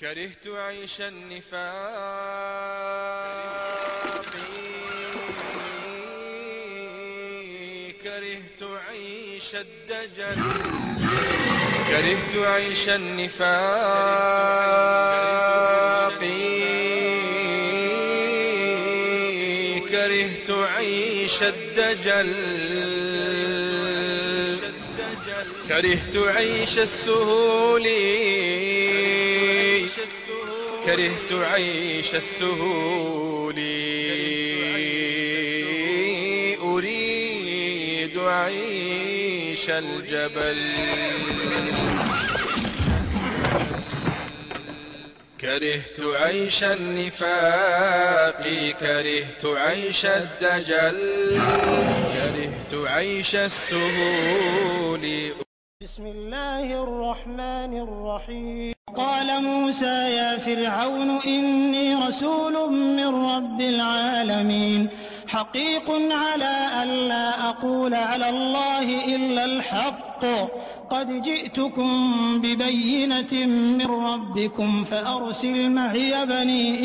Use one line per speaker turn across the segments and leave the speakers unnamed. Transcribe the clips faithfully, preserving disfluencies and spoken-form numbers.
كرهت عيش النفاق كرهت عيش الدجل كرهت عيش النفاق كرهت عيش الدجل كرهت عيش السهول كرهت عيش السهول أريد عيش الجبل كرهت عيش النفاق كرهت عيش الدجل كرهت عيش السهول.
بسم الله الرحمن الرحيم. قال موسى يا فرعون إني رسول من رب العالمين حقيق على ألا أقول على الله إلا الحق قد جئتكم ببينة من ربكم فأرسل معي بني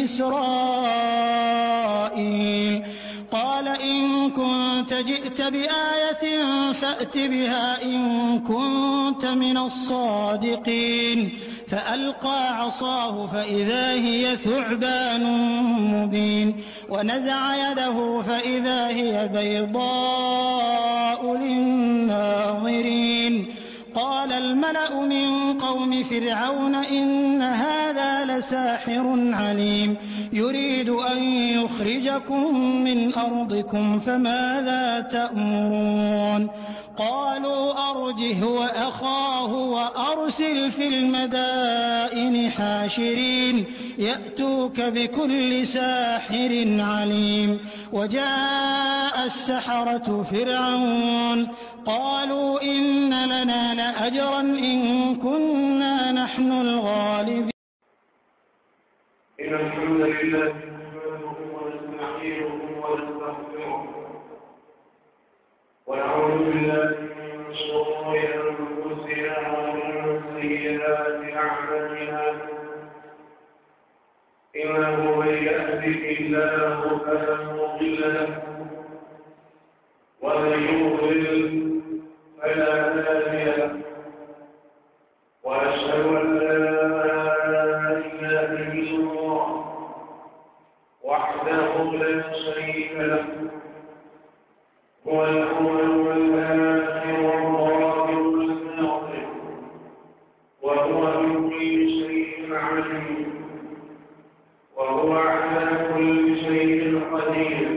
إسرائيل. قال إن كنت جئت بآية فأت بها إن كنت من الصادقين. فألقى عصاه فإذا هي ثعبان مبين ونزع يده فإذا هي بيضاء للناظرين. قال الملأ من قوم فرعون إن هذا لساحر عليم يريد أن يخرجكم من أرضكم فماذا تأمرون. قالوا أرجه وأخاه وأرسل في المدائن حاشرين يأتوك بكل ساحر عليم. وجاء السحرة فرعون قالوا إن لنا لأجرا إن كنا نحن الغالبين.
إن الحمد لله نحمده ونستعينه ونستغفره ونعوذ بالله من شرور أنفسنا ومن سيئات أعمالنا إنه من يهده الله فلا مضل له ومن يضلل فلا هادي له وأشهد أن لا إله إلا الله وحده لا شريك له هو الأول والآخر والظاهر والباطن وهو بكل شيء عليم وهو على كل شيء قدير.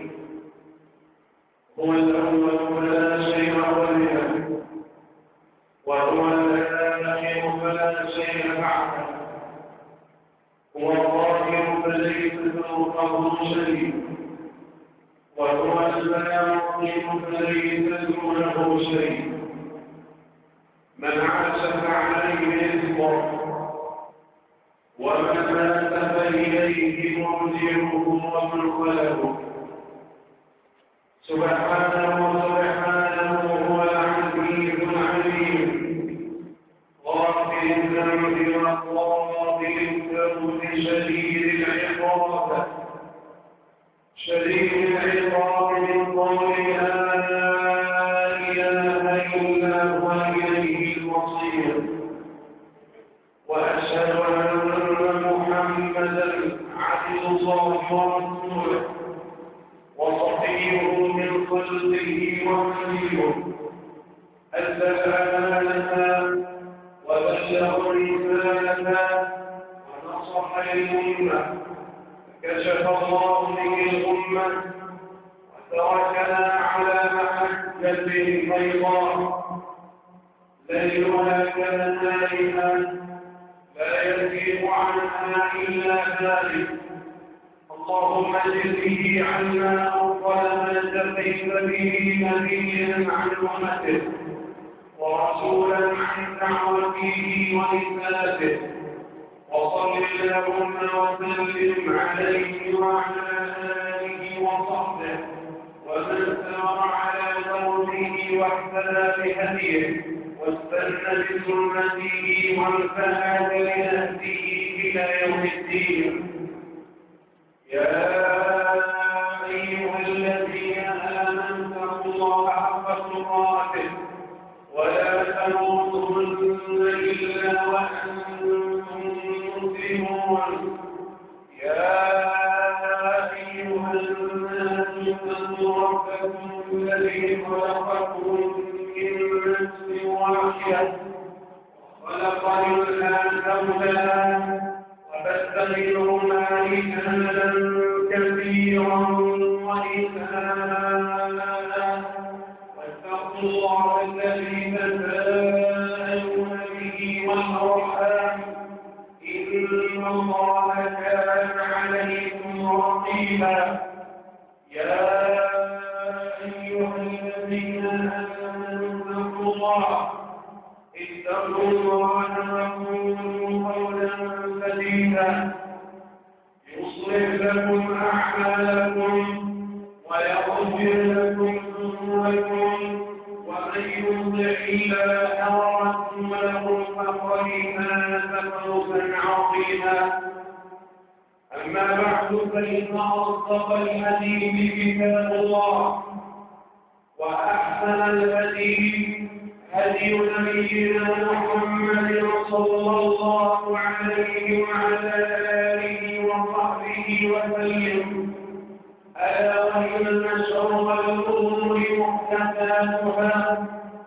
هو الأول فلا شيء قبله وهو الآخر فلا شيء بعده هو الظاهر فليس فوقه شيء وهو الباطن فليس دونه شيء. من عاش فعليه رزقه ومن مات فإليه مرجعه ومن خلقه. سبحانه سبحانه هو العزيز العليم غافر الذنب وقابل التوب شديد العقاب شديد العقاب من قول لا إله إلا هو إليه المصير. وأشهد أن محمدا عبد الله ورسوله وصفيه من خلقه وحبيبه أدى الأمانة وبلغ الرسالة ونصح الأمة كشف الله به الأمة وتركنا على محجة بيضاء ليلها كنهارها لا يزيغ عنها إلا ذلك. اللهم اجزه عنا أفضل ما جزيت به نبيا عن أمته ورسولا عن دعوته ورسالته وصل اللهم وسلم عليه وعلى آله وصحبه ومن سار على دربه واهتدى بهديه واستنى بسنته وانتهى بهديه إلى يوم الدين. يا أيها الذين آمنوا اتقوا الله حق تقاته ولا تموتن إلا وأنتم مسلمون. يا أيها الناس اتقوا ربكم الذي خلقكم من نفس واحدة وخلق منها زوجها وبث منهما رجالا كثيرا ونساء واتقوا الله الذي تساءلون به والأرحام إن الله كان عليكم رقيبا. يا أيها الذين آمنوا اتقوا الله اتقوا الله وقولوا قولا سديدا يصلح لكم أعمالكم ويغفر لكم ذنوبكم ومن يطع الله ورسوله فقد فاز فوزا عظيما. أما بعد فإن أصدق الحديث كتاب الله وأحسن الهدي هدي نبينا محمد صلى الله عليه وعلى آله وصحبه وسلم. ألا وإن شر الأمور محدثاتها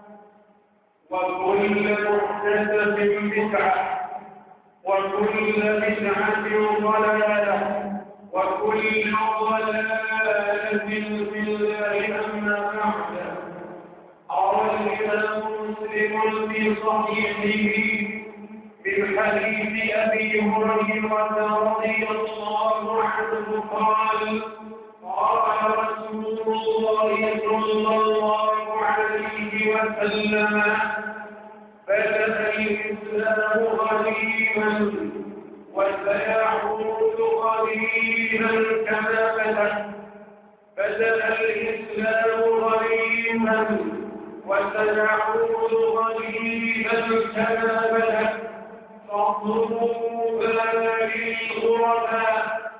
وكل محدثة بدعة وكل بدعة ضلالة وكل ضلالة في الله. أما بعد، قال الإمام مسلم في صحيحه من حديث أبي هريرة رضي الله عنه قال قال رسول الله صلى الله عليه وسلم: بدأ الإسلام غريبا وسيعود غريبا كما بدأ. بدأ الإسلام غريبا وسيعود غريبا كما بدأ. فاطلبوا للغرباء.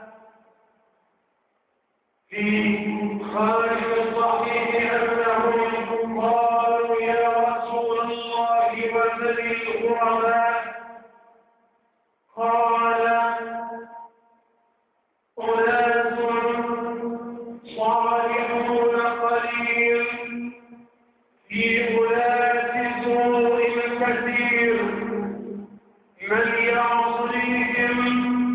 في خارج الصحيح أنهم قالوا: يا رسول الله ومن الغرباء؟ قال: أناس صالحون قليل في ولاة سوء كثير، من يعصيهم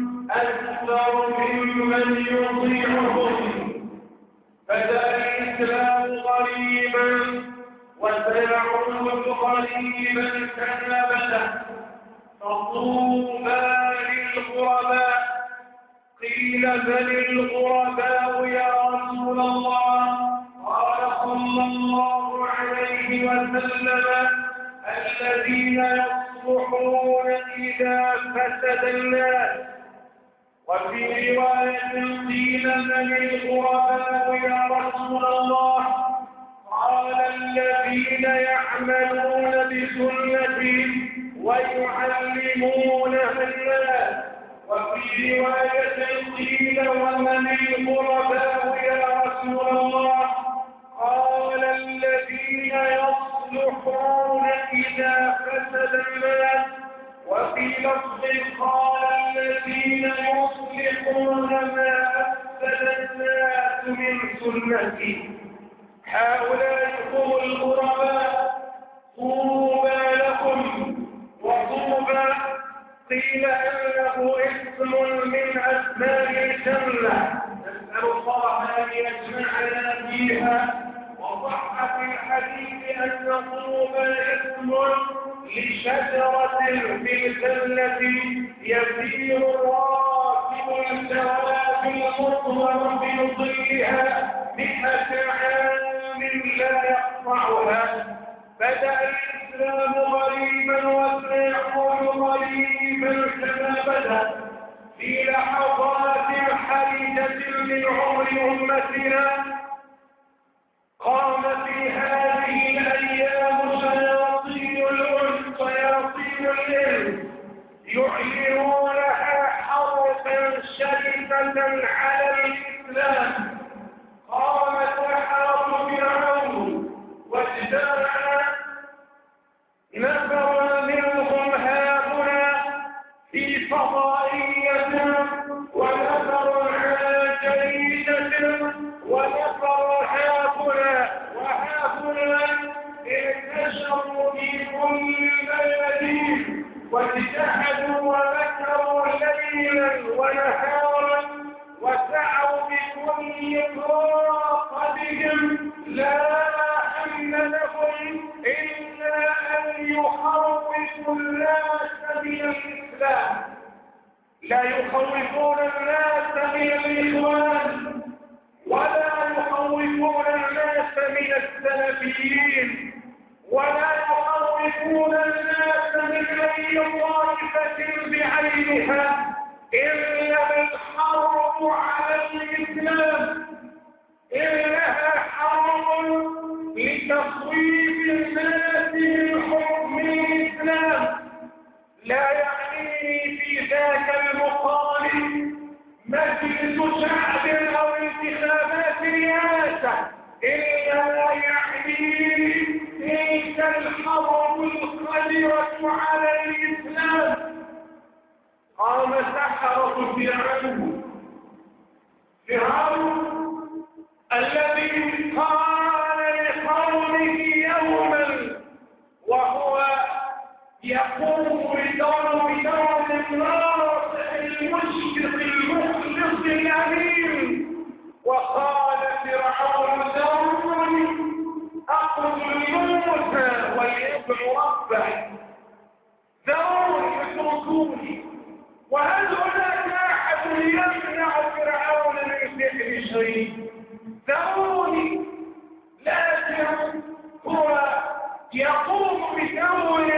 أكثر ممن يطيعهم. بدأ الإسلام غريبا وسيعود غريبا كما بدأ. فطوبى للغرباء. قيل: بل الغرباء يا رسول الله؟ قال صلى الله عليه وسلم: الذين يصلحون إذا فسد الناس. وفي رواية قيل: من الغرباء يا رسول الله؟ قال: الذين يعملون بسنتي ويعلمونها الناس. وفي رواية قيل: ومن الغرباء يا رسول الله؟ قال: الذين يصلحون إذا فسد الناس. وفي لفظ قال: الذين يصلحون ما أفسد الناس من سنتي. هؤلاء هم الغرباء. طوبى لكم. وطوبى قيل انه اسم من اسماء الجنه، نسال الله ان يجمعنا فيها. وصح في الحديث ان طوبى اسم لشجره في الجنه يسير الراكب الجواد المطهر في ظلها مئة عام لا يقطعها. بدأ الإسلام غريبا وسيعود غريبا كما بدأ. في لحظات حرجة من عمر أمتنا قام في هذه الأيام شياطين الأنس شياطين الإنس يعلنونها هجمة على الإسلام. قام سحرة فرعون واجتمع نفر منهم هاهنا في فضائية، ونفر على جريدة، ونفر هاهنا وهاهنا انتشروا في كل بلد واجتهدوا ومكروا ليلا ونهارا وسعوا بكل طاقتهم، لا هم لهم إلا أن يخوفوا الناس من الإسلام. لا يخوفون الناس من الإخوان، ولا يخوفون الناس من السلفيين، ولا يخوفون الناس من أي طائفة بعينها، إنما الحرب على الإسلام، إنها حرب لتخويف الناس من حكم الإسلام. لا يعنيني في ذاك المقام مجلس شعب أو انتخابات رئاسة، إنما يعنيني تلك الحرب القادرة على الإسلام. قام سحرة فرعون فرعون الذي قال لقومه يوما وهو يقوم بدور بدور الناصح المشفق المخلص الأمين، وقال فرعون ذروني أقتل موسى وليدع ربه، ذروني اتركوني. وهل هناك أحد يمنع فرعون من فعل شيء؟ ذروني. لكن هو يقوم بدور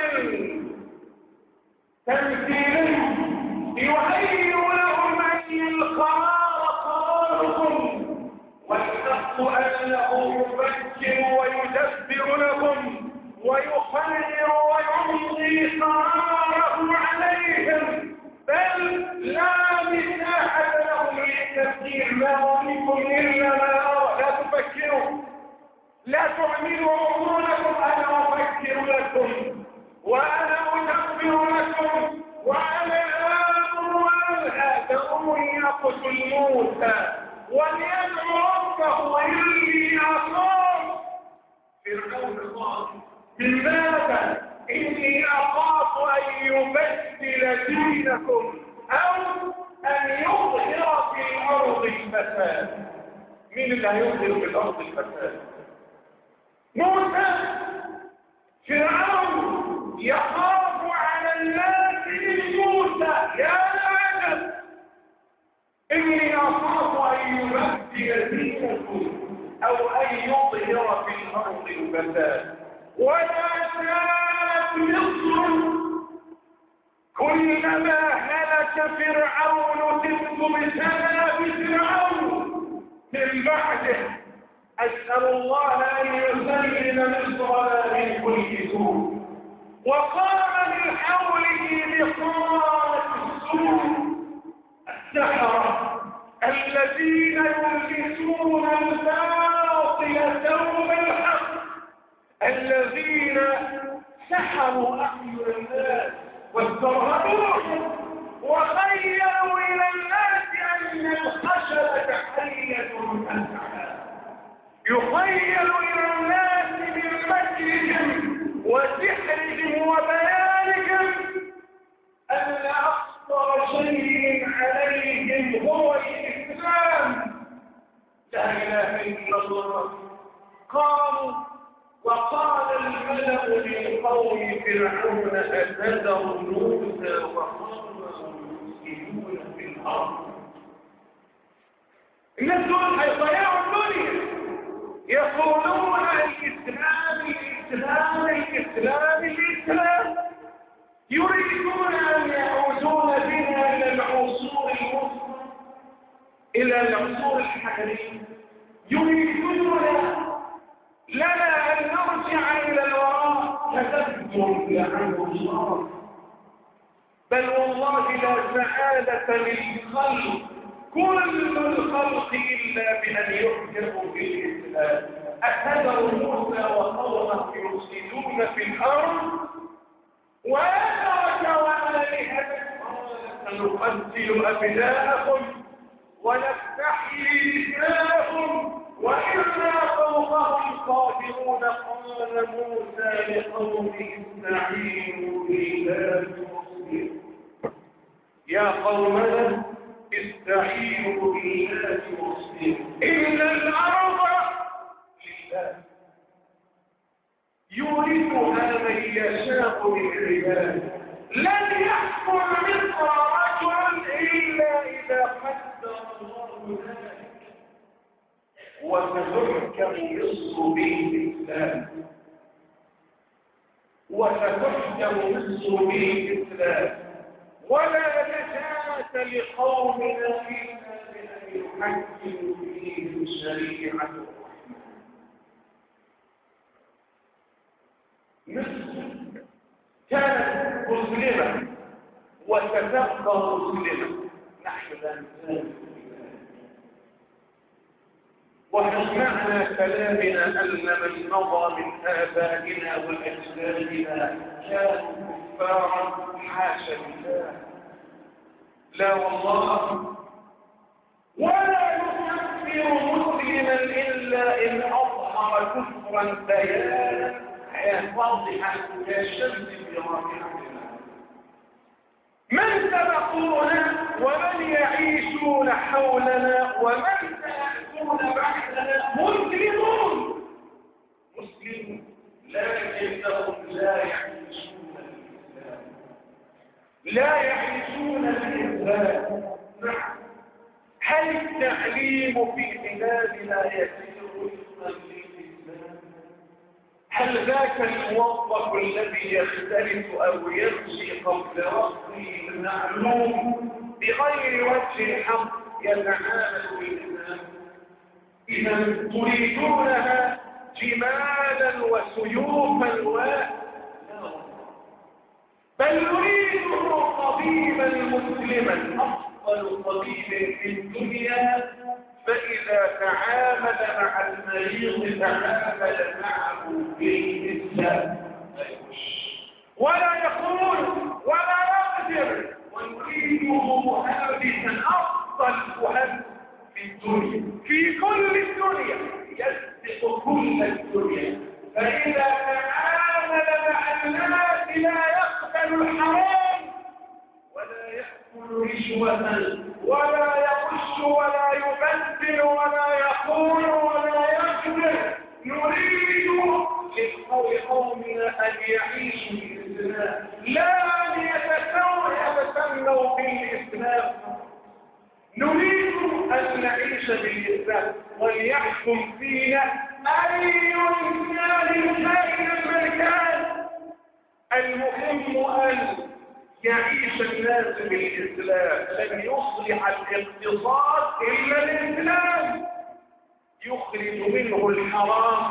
تمثيلي يهيئ لهم أن القرار قراركم، والحق أنه يفكر ويدبر لكم ويقرر ويمضي قراره عليهم، بل لا مساحة لهم للتفكير. ما أريكم إلا ما أرى. لا تفكروا، لا تعملوا عقولكم. أنا أفكر لكم وأنا أدبر لكم وأنا آمر وأنهى. دعوني أقتل موسى وليدعو ربه إني أخاف. فرعون قال من ماذا؟ إني أخاف أن يبدل دينكم أو أن يظهر في الأرض الفساد. مين اللي هيظهر في الأرض الفساد؟ موسى. فرعون يخاف على الناس من موسى. يا عجب، إني أخاف أن يبدل دينكم أو أن يظهر في الأرض الفساد. ولا زالت مصر كلما هلك فرعون تلك سنة بفرعون من بعده. أسأل الله أن يسلم مصر من كل سوء. وقام من حوله بطانة السوء السحرة الذين يلبسون الباطل ثوب الحق، الذين سحروا أعين الناس واسترهبوهم وخيلوا إلى الناس أن الخشبة حية تسعى. يخيل إلى الناس من مكرهم وسحرهم وبيانهم أن أخطر شيء عليهم هو الإسلام. لا إله إلا الله. قالوا وقال الملأ من قوم فرعون أتذر موسى وقومه يفسدون في الأرض. الناس دول هيضيعوا الدنيا، يقولون الإسلام الإسلام الإسلام الإسلام، يريدون أن يعودون بنا إلى العصور الوسطى، إلى العصور الحديثة. يريدون لنا أن نرجع إلى الوراء فتذكر لعنه الله. بل والله لا سعادة للخلق كل الخلق إلا بأن يحكموا بالإسلام. أتذر موسى وقومه يفسدون في الأرض وأترك وآلهتك سنقتل أبناءكم ونستحيي نساءهم وإنا فوقهم قادرون. قال موسى لقومه استعينوا بالله واصبروا. يا قومنا استعينوا بالله واصبروا إن الأرض لله يورثها من يشاء من عباده. لن يحكم مصر رجل إلا إذا قدر الله ذلك. وستحكم مصر بالإسلام وستحكم مصر بالإسلام ولا نجاة لقومنا إلا بأن يحكموا فيهم شريعة الرحمن. مصر كانت مسلمة وستبقى مسلمة. نحن لا نزال ومعنى كلامنا أن من مضى من آبائنا وأجدادنا كانوا كفارا حاشا لله. لا والله ولا يكفر مسلما إلا إن أظهر كفرا بيانا واضحا كالشمس في رابعة. من سبقونا ومن يعيشون حولنا ومن سيأتون بعدنا مسلمون مسلمون لكنهم لا يعيشون الإسلام لا يعيشون الإسلام. نعم. هل التعليم في بلادنا يسير وفقا للإسلام؟ هل ذاك الموظف الذي يختلف أو يمشي قبل وقته المعلوم بغير وجه الحق يتعامل بالإسلام؟ إذا تريدونها جمالا وسيوفا و بل نريده طبيبا مسلما أفضل طبيب في الدنيا. فإذا تعامل مع المريض تعامل معه بالإسلام ولا يقول ولا يقدر. ونريده مهندسا أفضل مهندس في الدنيا في كل الدنيا يسبق كل الدنيا. فإذا تعامل مع الناس لا يقبل الحرام ولا يأكل رشوة ولا يغش ولا يبذل ولا يقول ولا يقدر. نريد لقومنا أن يعيشوا بالإسلام لا أن يتسنوا بالإسلام. نريد أن نعيش بالإسلام وليحكم فينا أي إنسان كائنا من كان. المهم أن يعيش الناس بالإسلام. لن يصلح الاقتصاد إلا الإسلام. يخرج منه الحرام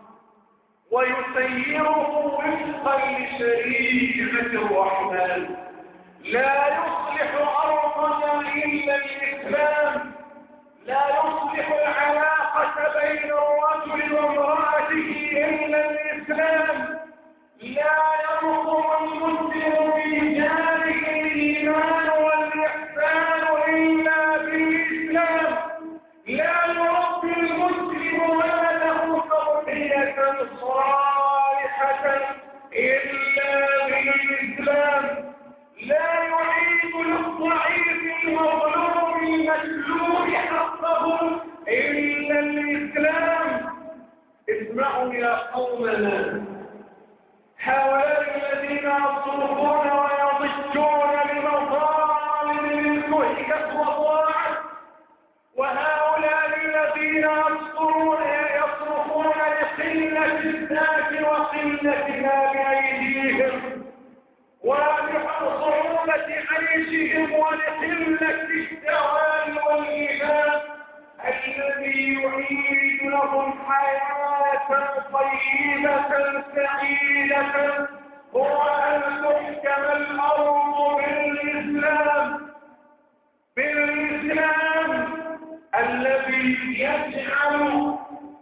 ويسيره وفقا لشريعة الرحمن. لا يصلح أرضنا إلا الإسلام. لا يصلح العلاقة بين الرجل وامرأته إلا الإسلام. لا يرقم المسلم برجاله الإيمان والإحسان إلا بالإسلام. لا يربي المسلم ولده تربية صالحة إلا بالإسلام. لا يعيد للضعيف المظلوم المسلوب حقه إلا الإسلام. اسمعوا يا قومنا هؤلاء الذين يصرفون ويضجون لمطالب للكهكة وطاعة وهؤلاء الذين يصرفون يصرفون لقلة الذات وقلة ما بأيديهم ولصعوبة عيشهم ولقلة الشهوات والإيمان. الذي يعيد لهم حياة طيبة سعيدة هو أن تحكم الأرض بالإسلام بالإسلام الذي يجعل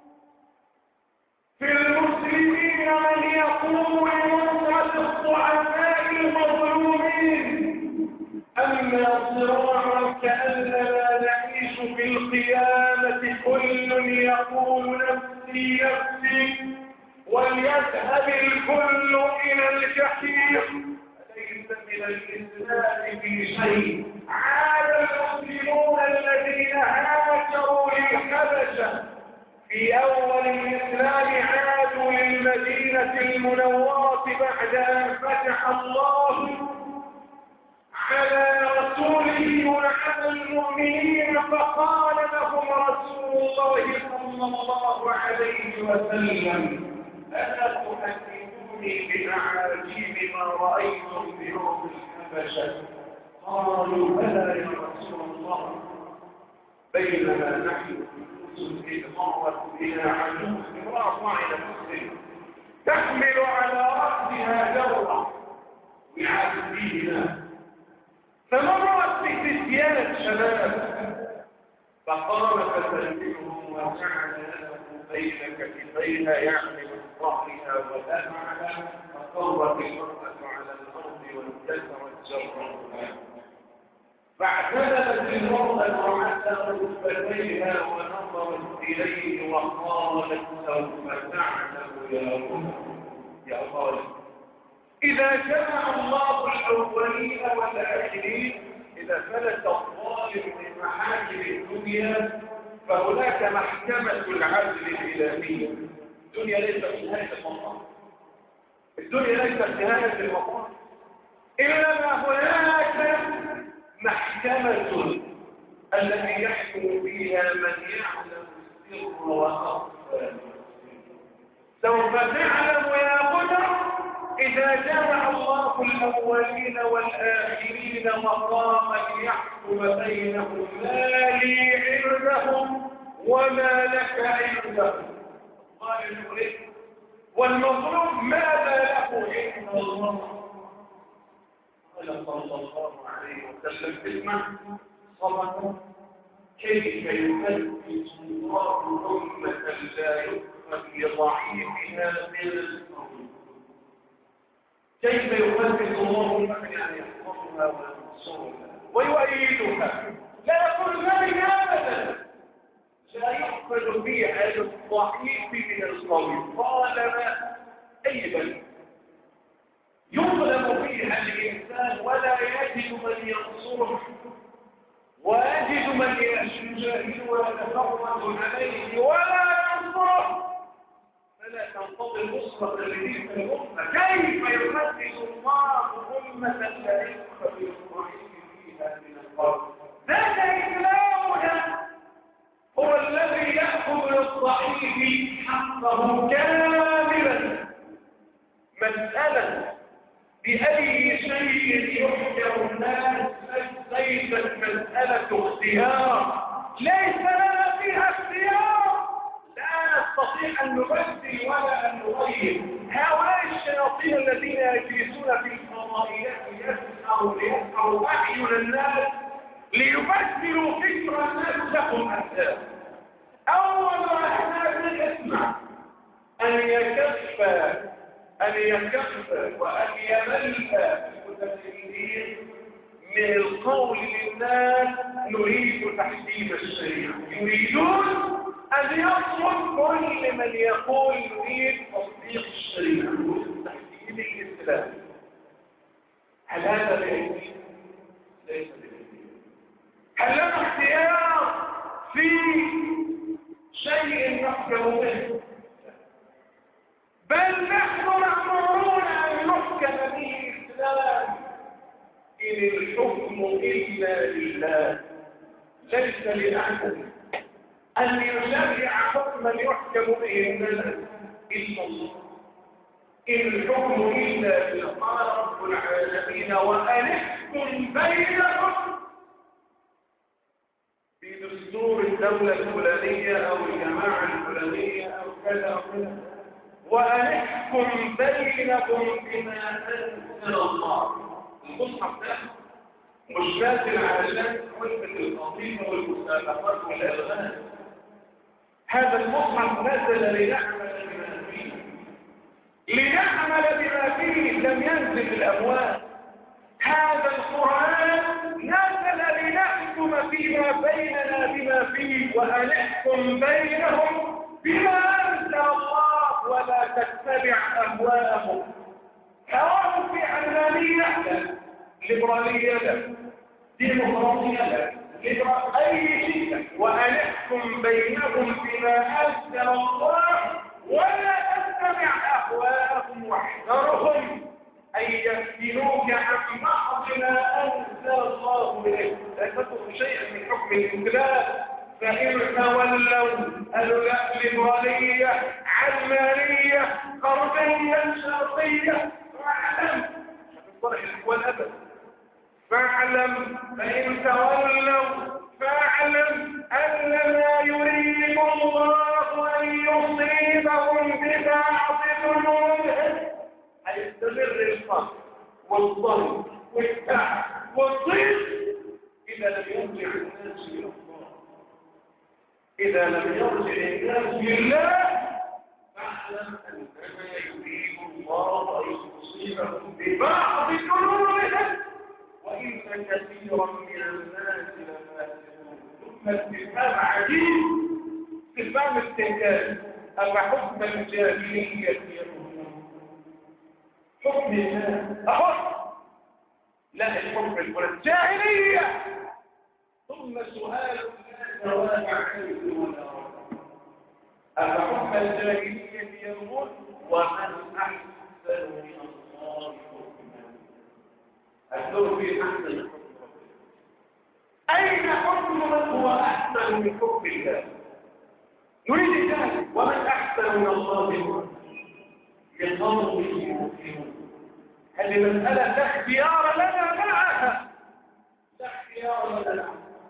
في المسلمين من يقوم بنصرة الضعفاء المظلومين. أما صراعا كأننا نعيش في القيامة كل يقول نفسي نفسي وليذهب الكل إلى الجحيم، ليس من الإسلام في شيء. عاد المسلمون الذين هاجروا للحبشة في أول الإسلام عادوا للمدينة المنورة بعد أن فتح الله على رسوله وعلى المؤمنين، فقال لهم رسول الله صلى الله عليه وسلم: ألا تحدثوني بأعاجيب ما رأيتم بيوم الحبشة؟ قالوا: بلى يا رسول الله، بينما نحن إذ مرت بنا عجوز امرأة صاعدة مسلم تحمل على رأسها جرة وعاد فينا، فمرت بفتيان شباب فقام فتنبههم وجعل له بين كتفيها يعمل ظهرها ودمعها، فقرت المرأة على الأرض وانكسرت جرتها، فاعتدلت المرأة وعلى ركبتيها ونظرت إليه وقالت: سوف تعلم يا رب يا ظالم. إذا جمع الله الأولين والآخرين، إذا فلت الظالم من محاكم الدنيا فهناك محكمة العدل الإلهية. الدنيا ليست نهاية المطاف، الدنيا ليست نهاية المطاف، إنما هناك محكمة التي يحكم فيها من يعلم السر وأخفى. سوف تعلم يا قدر إذا جمع الله الأولين والآخرين مقاما يحكم بينهم ما لي عندهم وما لك عندهم. والمظلوم ماذا له عند الله؟ قال صلى الله عليه وسلم: اسمع صدق كيف يثبت الله أمة لا يؤخذ لضعيفها من القول. كيف يثبت الله أمة يعني يحفظها وينصرها ويؤيدها؟ لا يقول ذلك أبدا، لا يؤخذ فيها للضعيف من القول طالما أيضا يظلم فيها الإنسان ولا يجد من ينصره ويجد من يجاهد ويتفرد عليه ولا ينصره، فلا تنتظر نصرة لتلك الأمة. كيف يقدس الله أمة لا يؤخذ الضعيف فيها من القول؟ ذاك إسلامنا هو الذي يأخذ للضعيف حقه كاملا. مسألة بأي شيء يحكم الناس ليست مسألة اختيار، ليس لنا فيها اختيار، لا نستطيع أن نبدل ولا أن نغير. هؤلاء الشياطين الذين يجلسون في الفضائيات يسعوا ليسعوا أعين الناس ليبدلوا فكر الناس لهم أساس. أول ما احنا نسمع أن يكفى أن يكفى وأن يمل المتدينين من القول للناس نريد تحديد الشريعة، يريدون أن يصمد كل من يقول نريد تصديق الشريعة تحديد الإسلام. هل هذا بأيدي؟ ليس بأيدي. هل لنا اختيار في شيء نحكم به؟ بل نحن مأمورون أن نحكم به الإسلام. إن الحكم إلا لله، ليس لأحد أن يشرع حكما يحكم به الناس إلا الله. إن الحكم إلا لله. قال رب العالمين: وأن احكم بينهم في دستور الدولة الفلانية أو الجماعة الفلانية أو كذا أو كذا، وأن احكم بينهم بما أنزل الله. المصحف ده مش نازل علشان تحكم القضية والمسابقات والألغام، هذا المصحف نزل لنعمل بما فيه، لنعمل بما فيه، لم ينزل الأموال. هذا القرآن نزل لنحكم فيما بيننا بما فيه، وأنحكم بينهم بما أنزل الله ولا تتبع أهواءهم. هواهم في علمانية لا، ليبرالية لا، ديمقراطية لا، أي شيء. وأنحكم بينهم بما أنزل الله ولا تتبع أهواءهم واحذرهم أن يفتنوك عن بعض ما أنزل الله إليك. لا تترك شيئا من حكم الإسلام، فإن تولوا قالوا لا، ليبرالية، علمانية، غربية، شرقية، فاعلم هتنصلح الأحوال أبدا. فاعلم فإن تولوا فاعلم أنما يريد الله أن يصيبهم ببعض ذنوبهم. هيستمر الفقر والضرب والتعب والضيق إذا لم يرجع الناس إلى الله. إذا لم يرجع الناس لله فاعلم أنما يريد الله أن يصيبهم ببعض ذنوبهم وإن كثيرا من الناس لفاسقون. ثم استفهام عجيب، استفهام استنكار: أفحكم الجاهلية يبغون؟ حكم الله أحكم، لا الحكم القرآن جاهلية. ثم سؤال لا جواب عنه ولا رد: أفحكم الجاهلية يبغون ومن أحسن من الله حكما؟ أدور في أحسن الحكم. أين حكم من هو أحسن من حكم الله؟ نريد ذلك. ومن أحسن من الله حكما لقومه يؤمنون. هذه مسألة لا اختيار لنا معها، لا اختيار لنا.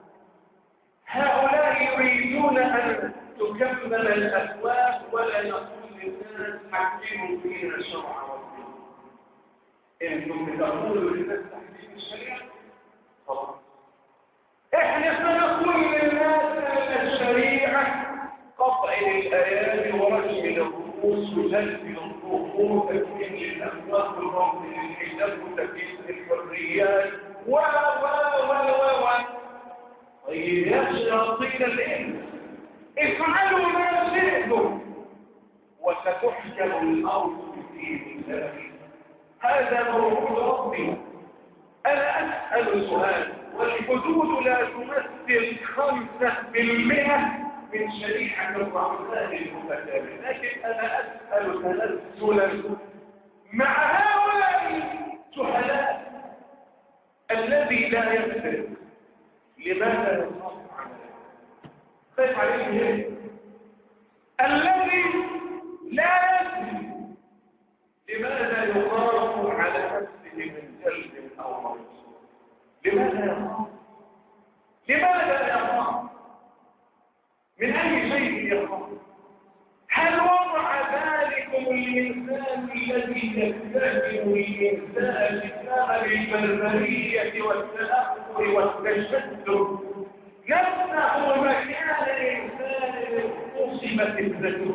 هؤلاء يريدون أن تكمل الأسواق ولا نقول للناس حكموا فينا شرع ربنا. إنكم تقولوا للناس تحكيم الشريعة خلاص. إحنا سنقول للناس أن الشريعة قطع الآيات ورجم الرؤوس وجلب الظهور وتكفير الأموال والرفض للحجاب وتكفير الحريات و و و و و طيب يا شياطين الإنس افعلوا ما شئتم وستحكم الأرض في ذلك. هذا موعود ربي. أنا أسأل سؤال: والحدود لا تمثل خمسة بالمئة من شريعة الرحمن المتكامل، لكن أنا أسأل تنزلا مع هؤلاء الجهلاء الذي لا يكذب، لماذا يخاف عليه؟ خاف عليه ليه؟ الذي لا يكذب لماذا يخاف على نفسه من جلد أو مرض؟ لماذا يخاف؟ لماذا يخاف؟ من أي شيء يخاف؟ هل وضع ذلكم الإنسان الذي يستخدم الإنسان بسبب البربرية والتأخر والتشدد نفسه مكان الإنسان أصيبت ابنته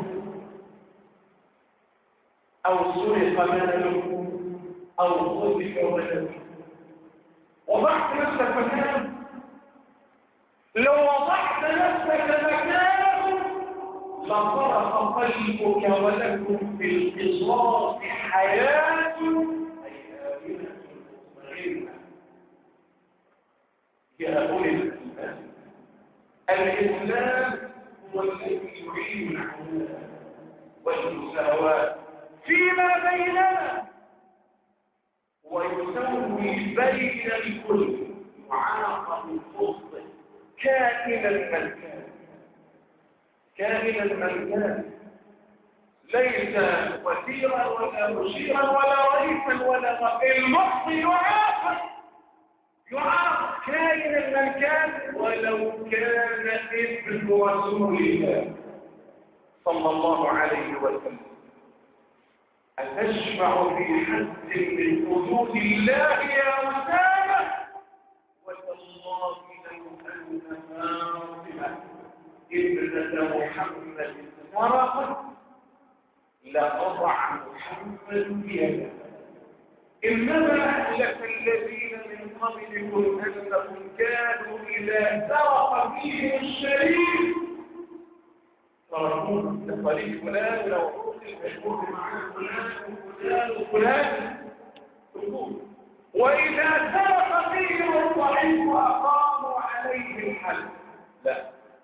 أو سرق ماله أو خذف ولده؟ وضعت نفسك مكانه. لو وضعت نفسك مكانه لصرخ قلبك ولكم في القصاص حياة أي آمنة مطمئنة. يا أولي الإسلام، الإسلام هو الذي يعين العدالة والمساواة فيما بيننا ويسوي بين الكل وعاقب الفصل كائنا من كان، كائنا من كان، ليس وزيرا ولا مشيرا ولا رئيسا ولا المحصي يعاقب يعاقب كائنا من كان ولو كان ابن رسول الله صلى الله عليه وسلم. أتشفع في حد من حدود الله يا أسامة؟ وتالله لو أن فاطمة ابنة ابنة محمد سرقت لقطع محمد بيده. إنما أهلك الذين من قبلكم أنهم كانوا إذا سرق فيهم الشريف تركوه لطريق فلان لو أوصل مشهور مع فلان وفلان وفلان تركوه. وإذا سرق فيهم الضعيف أقاموا عليه الحد. لا،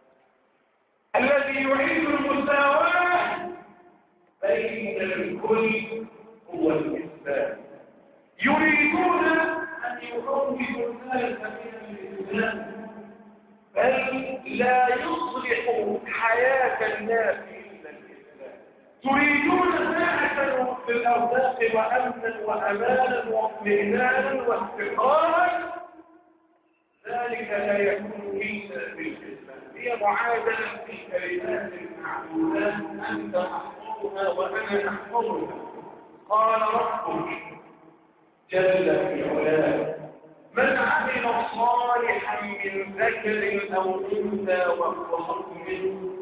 الذي يعيد المساواة بين الكل هو الإسلام. يريدون أن يروجوا الناس من الإسلام بل لا يصلح حياة الناس إلا الإسلام. تريدون ساعة في الأرزاق وأمنا وأمانا واطمئنانا واستقرارا، ذلك لا يكون إلا بالإسلام. هي معادلة في كلمات معدودات أنت أحفظها وأنا أحفظها. قال ربك جل في علاه من عمل صالحا من ذكر أو أنثى وهو مؤمن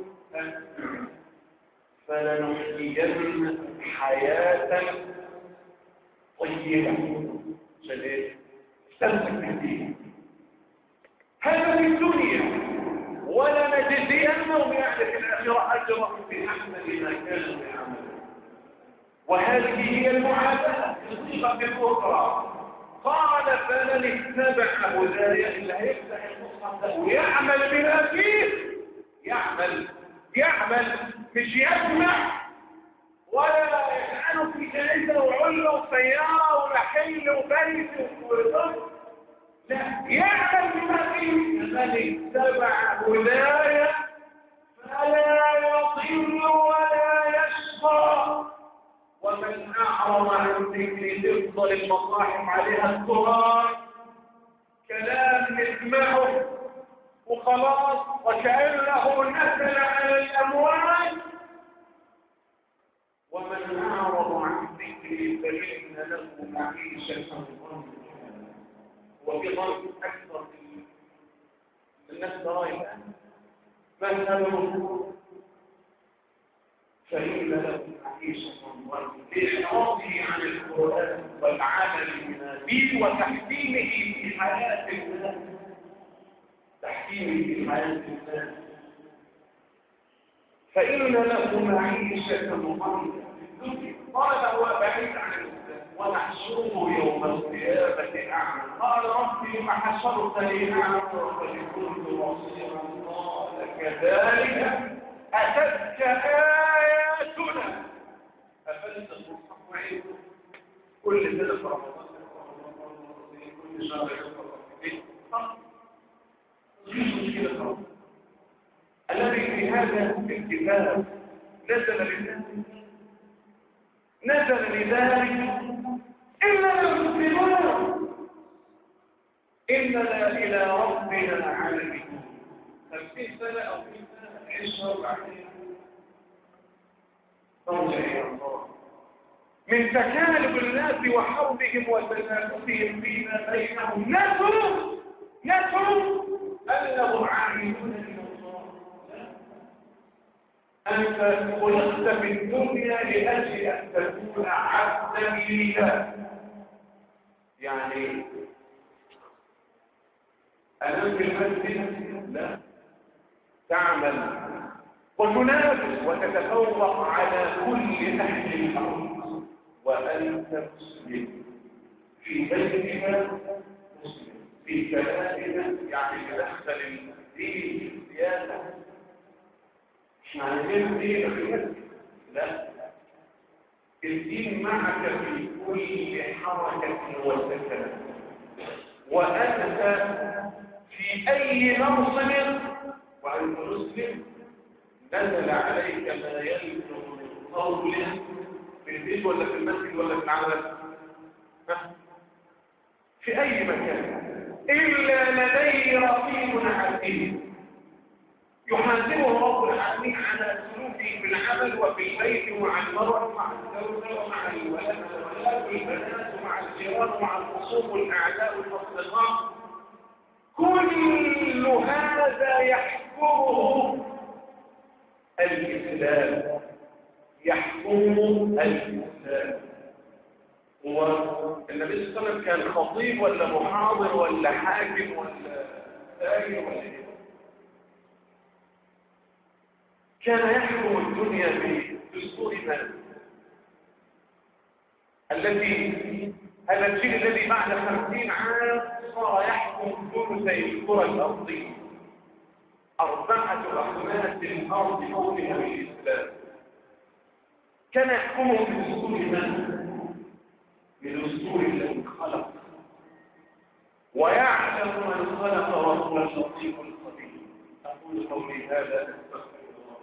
فلنحيينه حياة طيبة. شديد استمسك بالدين هذا في الدنيا، ولنجزينهم يعني في الآخرة أجرهم بأحسن ما كانوا يعملون. وهذه هي المعادلة بصيغة أخرى. قال فمن اتبع هدايا اللي هيفتح المصحف ده ويعمل بما فيه، يعمل يعمل مش يسمع ولا يجعله في جائزة وعلة وسيارة ونحل وبيت وطب، لا، يعمل بما فيه. من اتبع هدايا فلا يضل ولا يشقى ومن أعرض عن ذكري تفضل المصاحف عليها التراب كلام نسمعه وخلاص وكأنه نزل على الأموال. ومن أعرض عن ذكري فإن له معيشة ضنكا. وفي ضنك أكثر من الناس ترى مثلا فإن له معيشة ضنكا لإعراضه عن القرآن والعمل به وتحكيمه في حياة الناس، تحكيمه في حياة الناس. فإن له معيشة ضنكا في الدنيا. قال هو بعيد عن الإسلام ونحشره يوم القيامة أعمى. قال ربي لم حشرتني أعمى وقد كنت بصيرا. قال كذلك أتتك آياتنا أفلت المصحف وعيد كل سنة في رمضان كل شهر يوم الذي في هذا الكتاب نزل لذلك نزل لذلك إننا المسلمون إننا إلى ربنا عالمون. خمسين سنة أو مئة سنة عشرة بعدين نرجع إلى الله من تكالب الناس وحربهم وتنافسهم فيما بينهم. نسوا نسوا أنهم عائدون إلى الله. أنت خلقت في الدنيا لأجل أن تكون عبدا لله. يعني أنا في المسجد لا تعمل وتنافس وتتفوق على كل أهل الأرض وأنت مسلم في بيتك مسلم في كلامك يعني تدخل الدين في السياسة. احنا عايزين الدين في المسجد لا، الدين معك في كل حركة وسكنة. وأنت في أي منصب وأنت مسلم نزل عليك ما يلزم من قول في البيت ولا في المسجد ولا في العمل في أي مكان إلا لدي رقيب عتيد يحاسبه رب العالمين على سلوكه في العمل وفي البيت ومع المرأة ومع الزوجة ومع الولد والولاد والبنات ومع الجيران ومع الخصوم والأعداء والأصدقاء. كل هذا يحكمه الإسلام، يحكم الإسلام. هو النبي صلى الله عليه وسلم كان خطيب ولا محاضر ولا حاكم ولا سائل ولا ايه؟ كان يحكم الدنيا بدستور من؟ الذي هذا الجيل الذي بعد خمسين عام صار يحكم ثلثي الكرة الأرضية، أربعة أخماس الأرض حكمها بالإسلام. كان يحكمه بدستور من؟ بدستور الذي خلق، ويعلم من خلق وهو اللطيف الخبير. أقول قولي هذا أستغفر الله.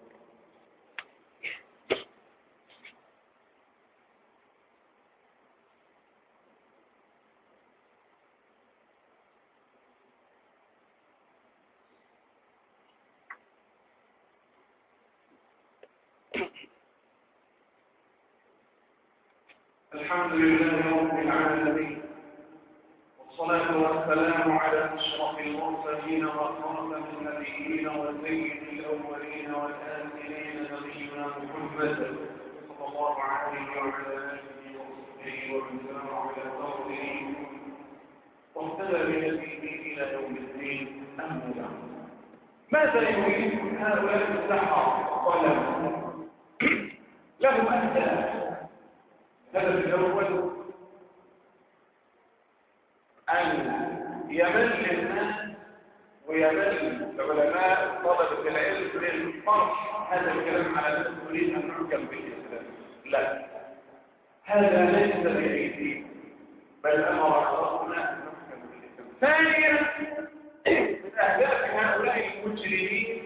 الحمد لله رب العالمين، والصلاة والسلام على أشرف المرسلين وخاتم النبيين وسيد الأولين والآخرين نبينا محمد صلى الله عليه وعلى آله وصحبه ومن سار على قوله واهتدى بهديه إلى يوم الدين. أما بعد، ماذا يريد هؤلاء السحرة والظلمة؟ لهم أهداف. الهدف الأول أن يمل الناس ويمل العلماء طلبة العلم للطرح هذا الكلام على الناس تريد أن نحكم بالإسلام. لا، هذا ليس بأيديهم، بل أمر ربنا أن نحكم بالإسلام. ثانيا، من أهداف هؤلاء المجرمين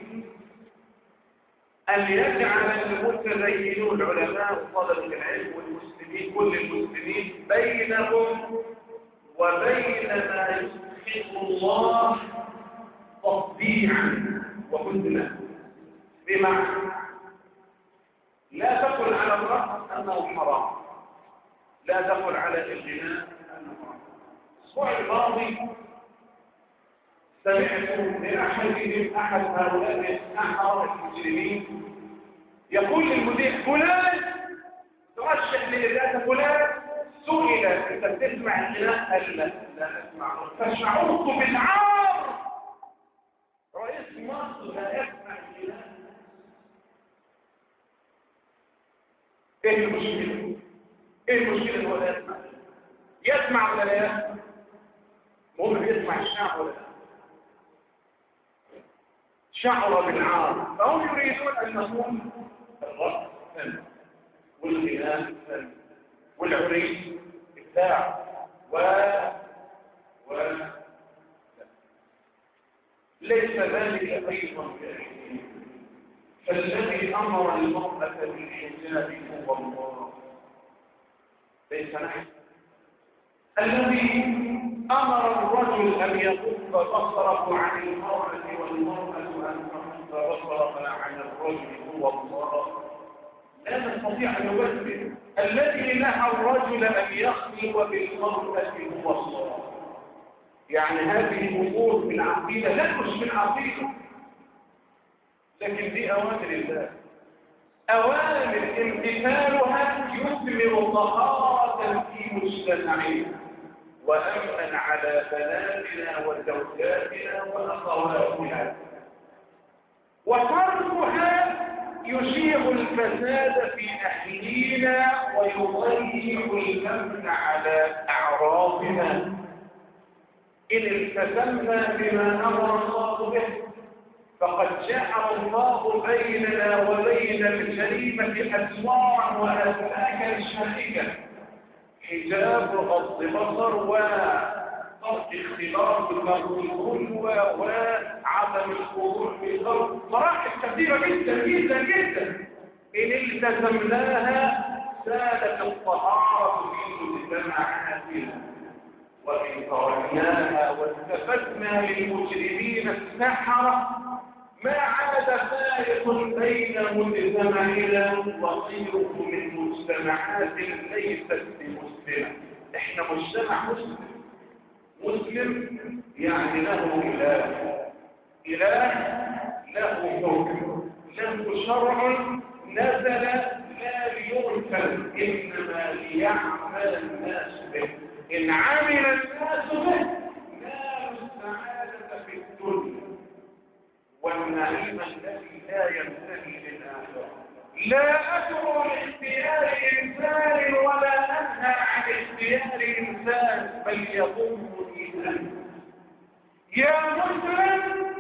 أن يجعل المتدينون العلماء وطلبة العلم والمسلمين كل المسلمين بينهم وبين ما يسخط الله تطبيعا وهدنا. بمعنى لا تقل على الرقص أنه حرام، لا تقل على الغناء أنه حرام. الأسبوع الماضي سمعت من أحدهم أحد هؤلاء السحرة المجرمين يقول للمذيع فلان ترشح لإذاعة فلان، سئل أنت بتسمع الغناء؟ قال لا لا أسمع، فشعرت بالعار. رئيس مصر لا يسمع الغناء. إيه المشكلة؟ إيه المشكلة هو لا يسمع؟ يسمع ولا لا يسمع؟ مهم يسمع الشعب ولا لا؟ شعر بالعار. فهم يريدون أن نقول الرقص فن، والغناء فن، والعريس إبداع و و ليس ذلك أيضا بأيديهم. فالذي أمر المرأة بالحجاب هو الله، ليس نحن. الذي أمر الرجل أن يغض بصره عن المرأة والمرأة أن تغض بصرها عن الرجل هو الله. لا نستطيع أن نبدل. الذي نهى الرجل أن يخلو بالمرأة هو الله. يعني هذه الأمور من عقيدة، لا مش من عقيدة، لكن دي أوامر الله، أوامر امتثالها يثمر طهارة في مجتمعنا وأمنا على بناتنا وزوجاتنا وأخواتنا، وتركها يشيع الفساد في أهلينا ويضيع الأمن على أعراضنا. إن التزمنا بما أمر الله به فقد جعل الله بيننا وبين الجريمة أسوارا وأسلاكا شائكة: حجاب غض بصر وترك اختلاط الخلوة وعدم الخضوع في الأرض. مراحل كثيرة جدا جدا جدا إن التزمناها سالت الطهارة في مجتمعاتنا، وإن تركناها واستفدنا للمجرمين السحرة ما عاد فارق بين مجتمعنا وغيره من مجتمعات ليست بمسلمة. احنا مجتمع مسلم، مسلم يعني له إله، إله له حكم، له شرع نزل لا ليركب إنما ليعمل الناس به. إن عمل الناس به نالوا السعادة في الدنيا والنعيم الذي لا ينتهي للآخرة. لا أدعو لاختيار إنسان ولا أنهى عن اختيار إنسان، بل يضمني أنت يا مسلم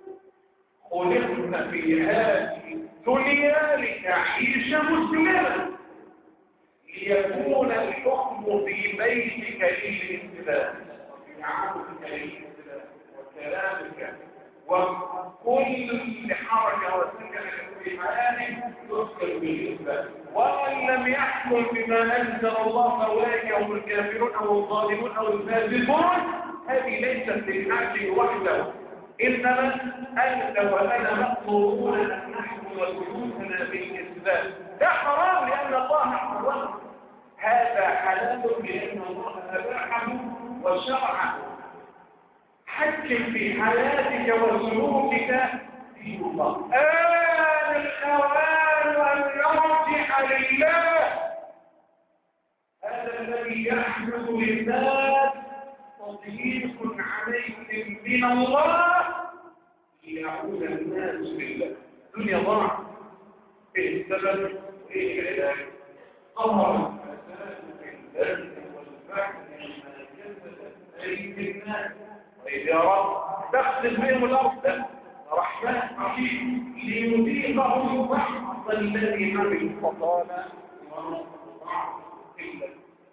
خلقت في هذه الدنيا لتعيش مسلما، ليكون الحكم في بيتك للإسلام وفي عملك للإسلام وكلامك وكل حركة وسكنة في حياتك تذكر بالإسلام. ومن لم يحكم بما أنزل الله فأولئك هم الكافرون أو الظالمون أو الفاسقون. هذه ليست للحاكم وحده، إنما أنت وأنا مأمورون أن نحكم بيوتنا بالإسلام. ده حرام لأن الله حرمه، هذا حلال لأن الله أباحه وشرعه. حكم في حياتك وسلوكك دين الله. آن الأوان أن نرجع لله، هذا الذي يحدث للناس تضييق عليهم من الله ليعود الناس بالله. الدنيا ضاعت، ايه السبب؟ ايه العلاج؟ قهر الفساد في البر والبحر ما كسبت ايدي الناس. طيب يا رب تخسف بهم الارض، رحمن رحيم ليذيقهم بعض الذي عملوا فقال ورفض الا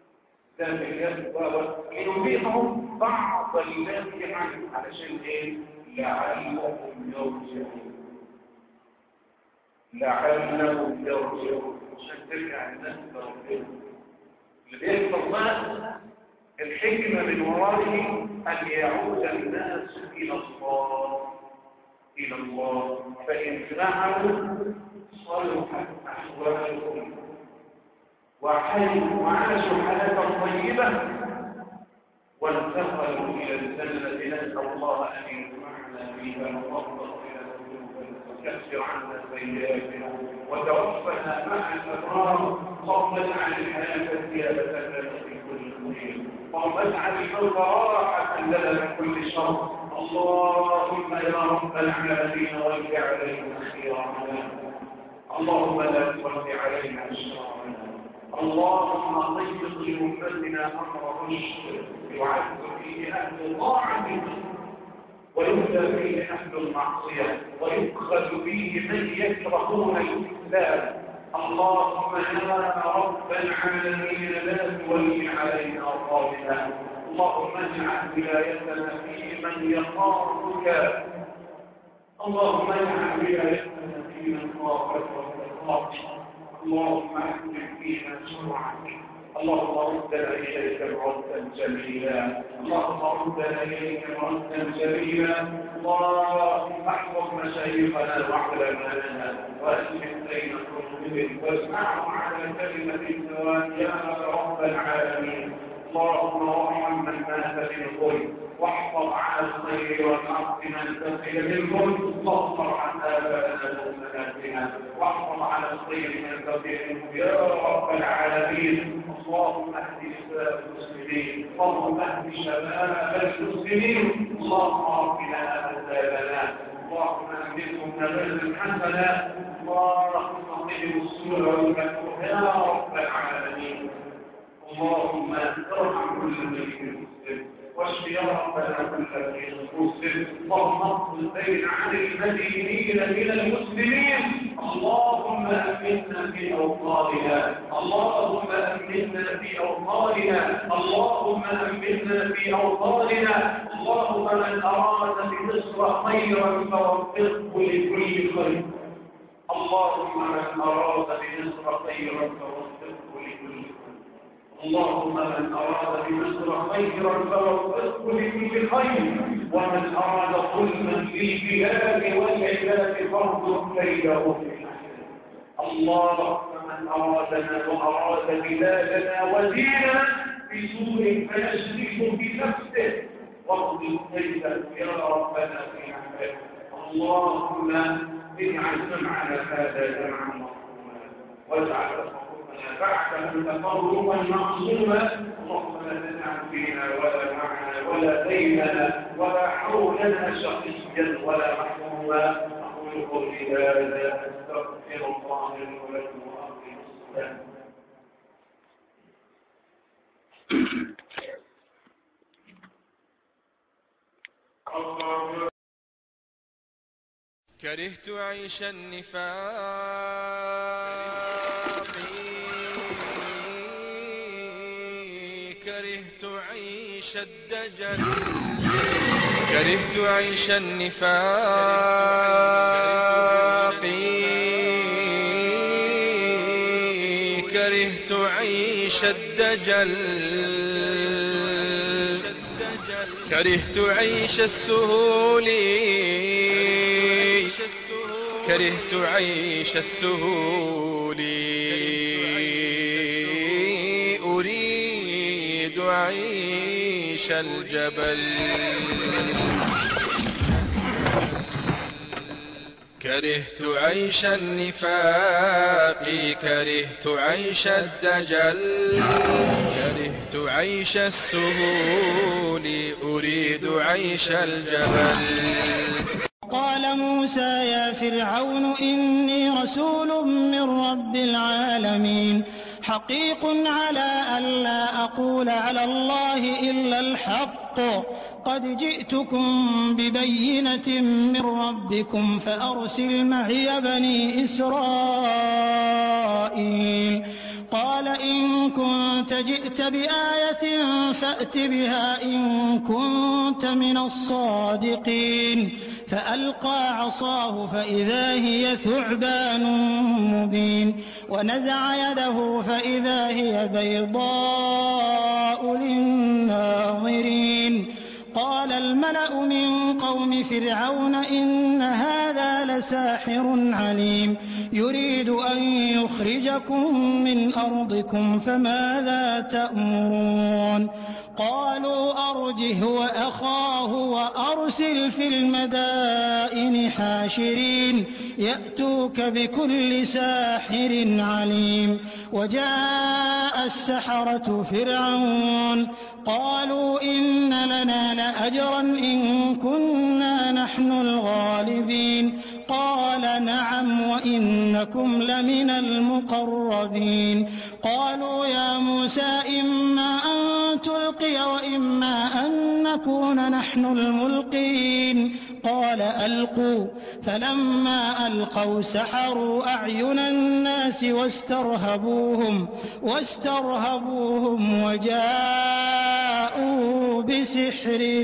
ليذيقهم بعض الذي عملوا علشان ايه؟ لعلهم يرجعون. لعلهم يرجعون عشان ترجع الناس بربنا. اللي بيحصل بقى الحكمة من ورائه أن يعود الناس إلى الله إلى الله فإن فعلوا صلحت أحوالهم وحيوا وعاشوا حياة طيبة وانتقلوا إلى الجنة. نسأل الله أن يجمعنا بها ونفضل إلى ذنوبنا وكفر عنا سيئاتنا وتوفنا مع الأبرار. اللهم اجعل الحياة زيادة لنا في كل خير، اللهم اجعل الموت راحة لنا من كل شر. اللهم يا رب العالمين ول علينا خيرنا، اللهم لا تول علينا شرارنا. اللهم ضيق لأمتنا أمر رشد يعز فيه أهل طاعتك ويهدى فيه أهل المعصية ويؤخذ فيه من يكرهون الإسلام. اللهم يا رب العالمين لا تولي علينا ظالما. اللهم اجعل ولايتنا في من يخافك. اللهم اجعل ولايتنا في من خافك وتخافك. اللهم احكم فينا شرعك. اللهم ردنا اليك ردا جميلا. اللهم ردنا اليك ردا جميلا. اللهم احفظ مشايخنا وعلماءنا واسلم بين قلوبهم واجمعهم على كلمه سواء يا رب العالمين. اللهم ارحم من مات بالظلم واحفظ على الخير والحق من تقي بالظلم. اللهم ارحم ابائنا وامهاتنا واحفظ على الخير من تقي منه يا رب العالمين. اللهم اهد نساء المسلمين، اللهم اهد شباب المسلمين. اللهم ربنا اهدنا، اللهم اهدهم نبذا حسنا. اللهم اهدهم السوء والمكروه يا رب العالمين. اللهم ارحم كل ميت مسلم واشف يا ربنا كل مريض مسلم. اللهم اقض الدين عن المدينين من المسلمين. اللهم امنا في اوطاننا، اللهم امنا في اوطاننا، اللهم امنا في اوطاننا. اللهم من اراد بمصر خيرا فوفقه لكل خير. اللهم من اراد بمصر خيرا فوفقه لكل خير. اللهم من أراد بمصر خيرا فوفقه لكل خير، ومن أراد ظلما للبلاد والعباد فارزق كيده في حسنه. اللهم من أرادنا وأراد بلادنا وديننا بسوء فيشرك بنفسه وارزق كيده يا ربنا في حسنه. اللهم اجعل جمعنا هذا جمعا مرحوما واجعل تفرقنا بعده تفرقا معصوما اللهم لا تجعل فينا ولا معنا ولا بيننا ولا حولنا شقيا ولا محروما. اقول قولي هذا استغفر الله لي ولكم واقم الصلاه.
كرهت عيش النفاق كرهت عيش الدجل كرهت عيش النفاق كرهت عيش الدجل كرهت عيش السهول كرهت عيش السهول أريد عيش الجبل كرهت عيش النفاق كرهت عيش الدجل كرهت عيش السهول أريد عيش الجبل.
قال موسى يا فرعون إني رسول من رب العالمين حقيق على ألا أقول على الله إلا الحق قد جئتكم ببينة من ربكم فأرسل معي بني إسرائيل. قال إن كنت جئت بآية فأت بها إن كنت من الصادقين. فألقى عصاه فإذا هي ثعبان مبين ونزع يده فإذا هي بيضاء للناظرين. قال الملأ من قوم فرعون إن هذا لساحر عليم يريد أن يخرجكم من أرضكم فماذا تأمرون. قالوا أرجه وأخاه وأرسل في المدائن حاشرين يأتوك بكل ساحر عليم. وجاء السحرة فرعون قالوا إن لنا لأجرا إن كنا نحن الغالبين. قال نعم وإنكم لمن المقربين. قالوا يا موسى إما أن تلقي وإما أن نكون نحن الملقين. قال ألقوا. فلما ألقوا سحروا أعين الناس واسترهبوهم واسترهبوهم وجاءوا بسحر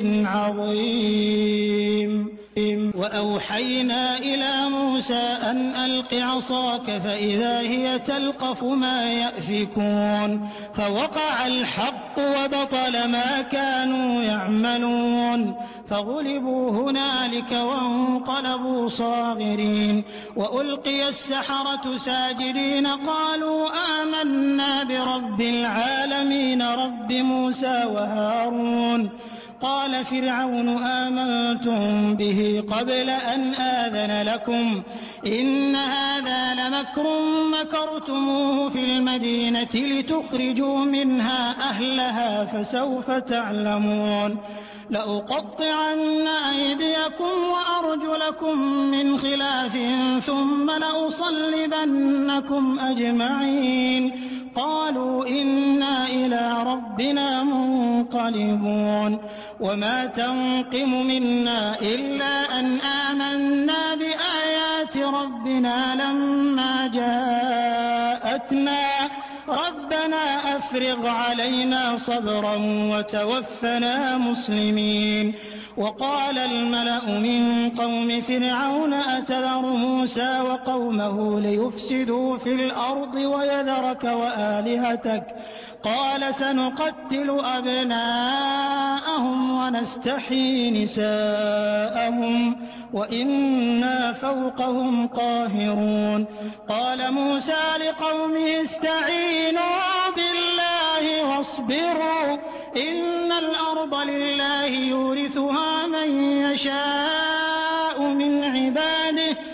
عظيم. وأوحينا إلى موسى أن ألق عصاك فإذا هي تلقف ما يأفكون. فوقع الحق وبطل ما كانوا يعملون فغلبوا هنالك وانقلبوا صاغرين. وألقي السحرة ساجدين قالوا آمنا برب العالمين رب موسى وهارون. قال فرعون آمنتم به قبل أن آذن لكم إن هذا لمكر مكرتموه في المدينة لتخرجوا منها أهلها فسوف تعلمون. لأقطعن أيديكم وأرجلكم من خلاف ثم لأصلبنكم أجمعين. قالوا إنا إلى ربنا منقلبون. وما تنقم منا إلا أن آمنا بآيات ربنا لما جاءتنا ربنا أفرغ علينا صبرا وتوفنا مسلمين. وقال الملأ من قوم فرعون أتذر موسى وقومه ليفسدوا في الأرض ويذرك وآلهتك قال سنقتل أبناءهم ونستحيي نساءهم وإنا فوقهم قاهرون. قال موسى لقومه استعينوا بالله واصبروا إن الأرض لله يورثها من يشاء من عباده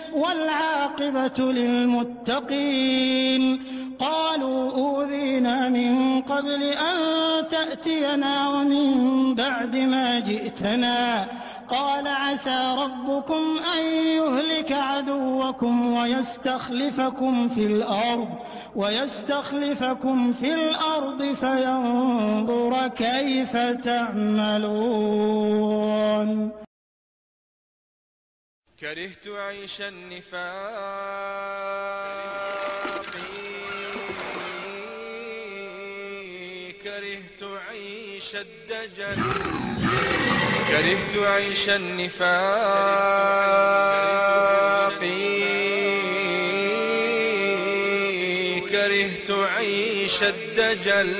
والعاقبة للمتقين. قالوا أوذينا من قبل أن تأتينا ومن بعد ما جئتنا. قال عسى ربكم أن يهلك عدوكم ويستخلفكم في الأرض ويستخلفكم في الأرض فينظر كيف تعملون.
كرهت عيش النفاق كرهت عيش الدجل كرهت عيش النفاق كرهت عيش الدجل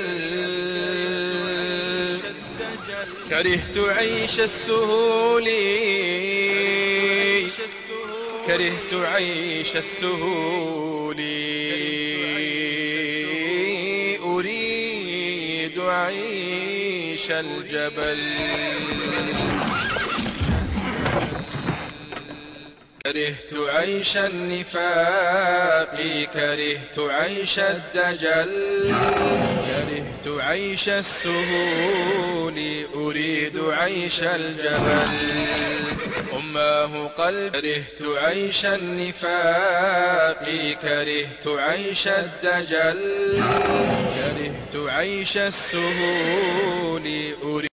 كرهت عيش السهول كرهت عيش السهول أريد عيش الجبل. كرهت عيش النفاق كرهت عيش الدجل كرهت عيش السهول أريد عيش الجبل. أماه قلب كرهت عيش النفاق كرهت عيش الدجل كرهت عيش السهول أريد